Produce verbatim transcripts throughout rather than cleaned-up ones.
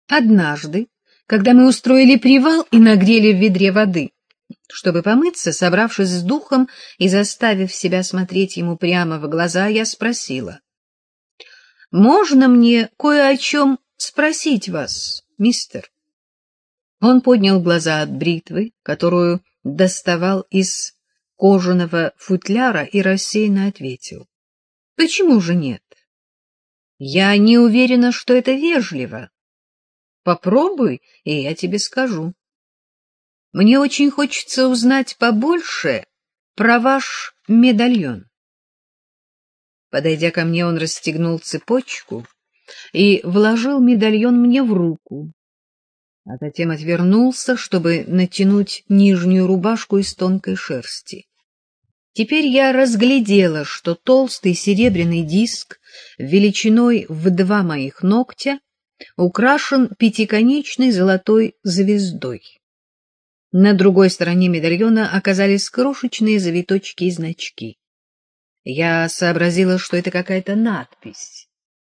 Однажды, когда мы устроили привал и нагрели в ведре воды, чтобы помыться, собравшись с духом и заставив себя смотреть ему прямо в глаза, я спросила: «Можно мне кое о чем спросить вас, мистер?» Он поднял глаза от бритвы, которую доставал из кожаного футляра, и рассеянно ответил: «Почему же нет? Я не уверена, что это вежливо. Попробуй, и я тебе скажу. Мне очень хочется узнать побольше про ваш медальон». Подойдя ко мне, он расстегнул цепочку и вложил медальон мне в руку, а затем отвернулся, чтобы натянуть нижнюю рубашку из тонкой шерсти. Теперь я разглядела, что толстый серебряный диск величиной в два моих ногтя украшен пятиконечной золотой звездой. На другой стороне медальона оказались крошечные завиточки и значки. Я сообразила, что это какая-то надпись.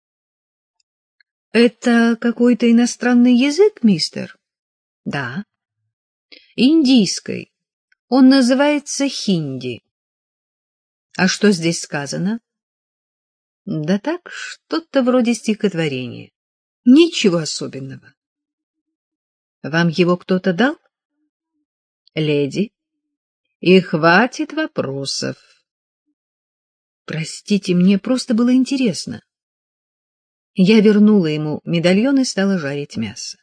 — Это какой-то иностранный язык, мистер? — Да. — Индийский. Он называется хинди. — А что здесь сказано? — Да так, что-то вроде стихотворения. Ничего особенного. — Вам его кто-то дал? — Леди. И хватит вопросов. Простите, мне просто было интересно. Я вернула ему медальон и стала жарить мясо.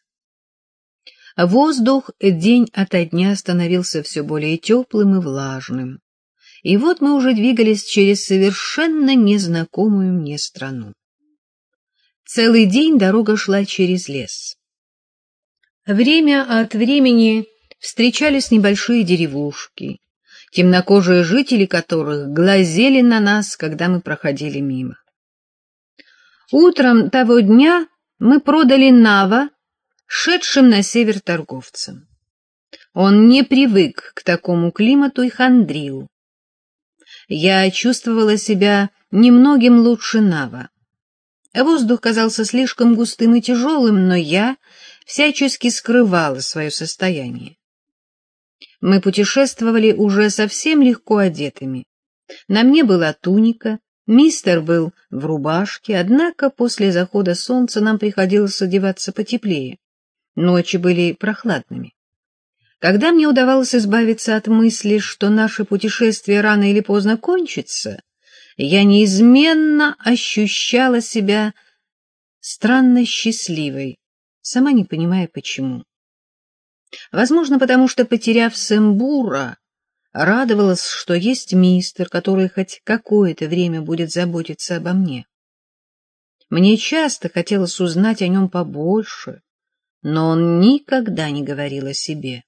Воздух день ото дня становился все более теплым и влажным, и вот мы уже двигались через совершенно незнакомую мне страну. Целый день дорога шла через лес. Время от времени встречались небольшие деревушки, темнокожие жители которых глазели на нас, когда мы проходили мимо. Утром того дня мы продали Нава шедшим на север торговцам. Он не привык к такому климату и хандрил. Я чувствовала себя немногим лучше Нава. Воздух казался слишком густым и тяжелым, но я всячески скрывала свое состояние. Мы путешествовали уже совсем легко одетыми. На мне была туника, мистер был в рубашке, однако после захода солнца нам приходилось одеваться потеплее. Ночи были прохладными. Когда мне удавалось избавиться от мысли, что наше путешествие рано или поздно кончится, я неизменно ощущала себя странно счастливой, сама не понимая почему. Возможно, потому что, потеряв Сэмбура, радовалась, что есть мистер, который хоть какое-то время будет заботиться обо мне. Мне часто хотелось узнать о нем побольше, но он никогда не говорил о себе.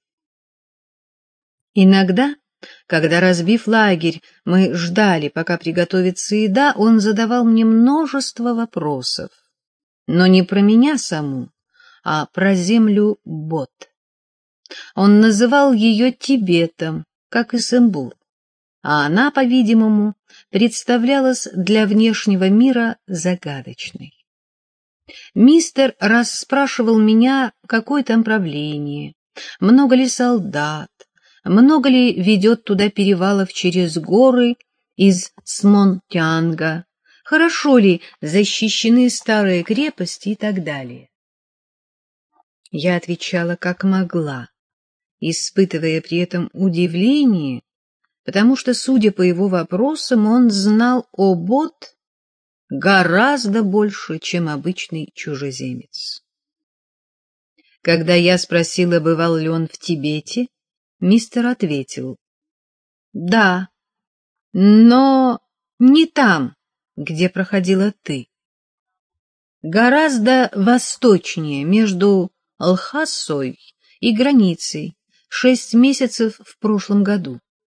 Иногда, когда, разбив лагерь, мы ждали, пока приготовится еда, он задавал мне множество вопросов, но не про меня саму, а про землю Бот. Он называл ее Тибетом, как и Сэмбур, а она, по-видимому, представлялась для внешнего мира загадочной. Мистер расспрашивал меня, какое там правление, много ли солдат, много ли ведет туда перевалов через горы из Смонтянга, хорошо ли защищены старые крепости и так далее. Я отвечала как могла, испытывая при этом удивление, потому что, судя по его вопросам, он знал о Бот гораздо больше, чем обычный чужеземец. Когда я спросила, бывал ли он в Тибете, мистер ответил: «Да, но не там, где проходила ты. Гораздо восточнее, между Лхасой и границей, шесть месяцев в прошлом году».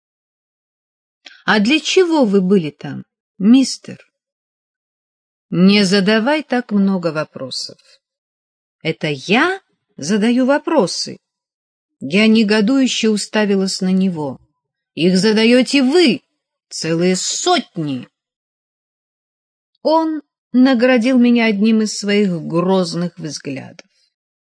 «А для чего вы были там, мистер?» «Не задавай так много вопросов». «Это я задаю вопросы?» Я негодующе уставилась на него. «Их задаете вы, целые сотни!» Он наградил меня одним из своих грозных взглядов.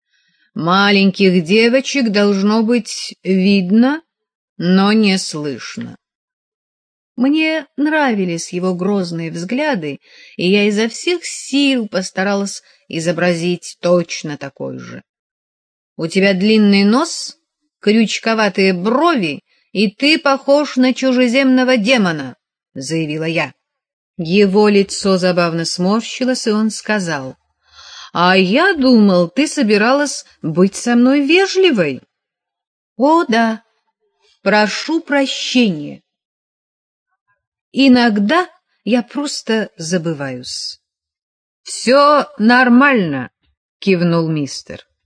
Маленьких девочек должно быть видно, но не слышно. Мне нравились его грозные взгляды, и я изо всех сил постаралась изобразить точно такой же. У тебя длинный нос, крючковатые брови, и ты похож на чужеземного демона, — заявила я. Его лицо забавно сморщилось, и он сказал: — А я думал, ты собиралась быть со мной вежливой. — О, да, прошу прощения. Иногда я просто забываюсь. — Все нормально, — кивнул мистер.